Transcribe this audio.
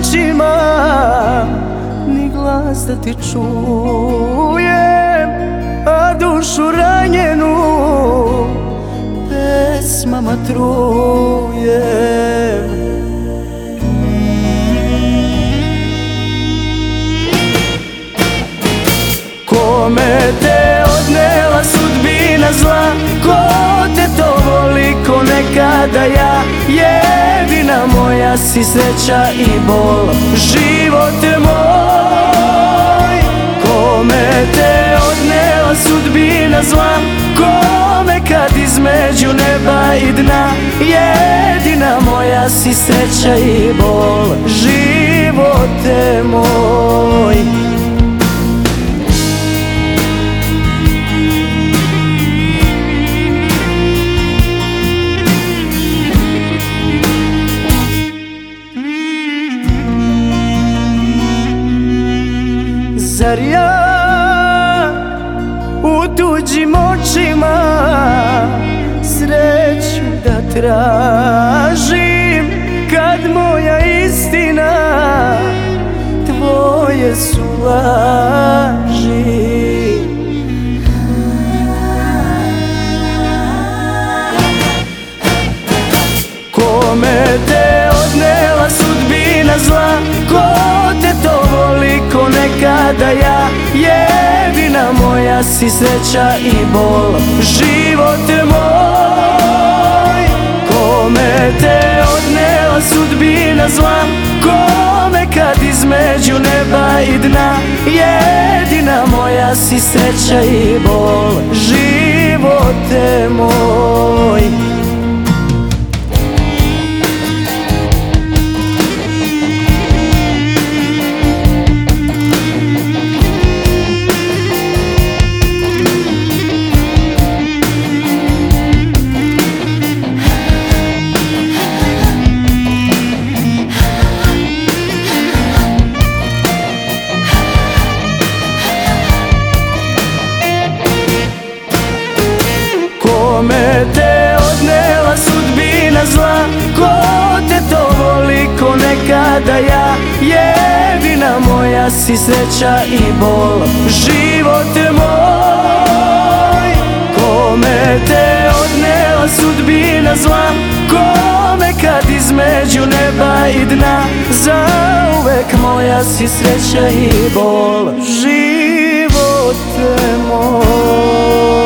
očima, ni glas da ti čujem, a dušu ranjenu pesmama trujem. Kome te odnela sudbina zla, ko te toliko nekada ja, jedina moja si sreća i bol, živote moj. Kome te odnela sudbina zla, kome kad između neba i dna, jedina moja si sreća i bol, živote moj. Zar ja u tuđim očima sreću da tražim, kad moja istina tvoje su laži? Kome te odnela sudbina zla, ko te toliko nekada ja, jedina moja si sreća i bol, živote moj. Kome te odnela sudbina zla, kome kad između neba i dna, jedina moja si sreća i bol, živote moj. Kome te odnela sudbina zla, ko te toliko nekada ja, jedina moja si sreća i bol, živote moj. Kome te odnela sudbina zla, kome kad između neba i dna, zauvek moja si sreća i bol, živote moj.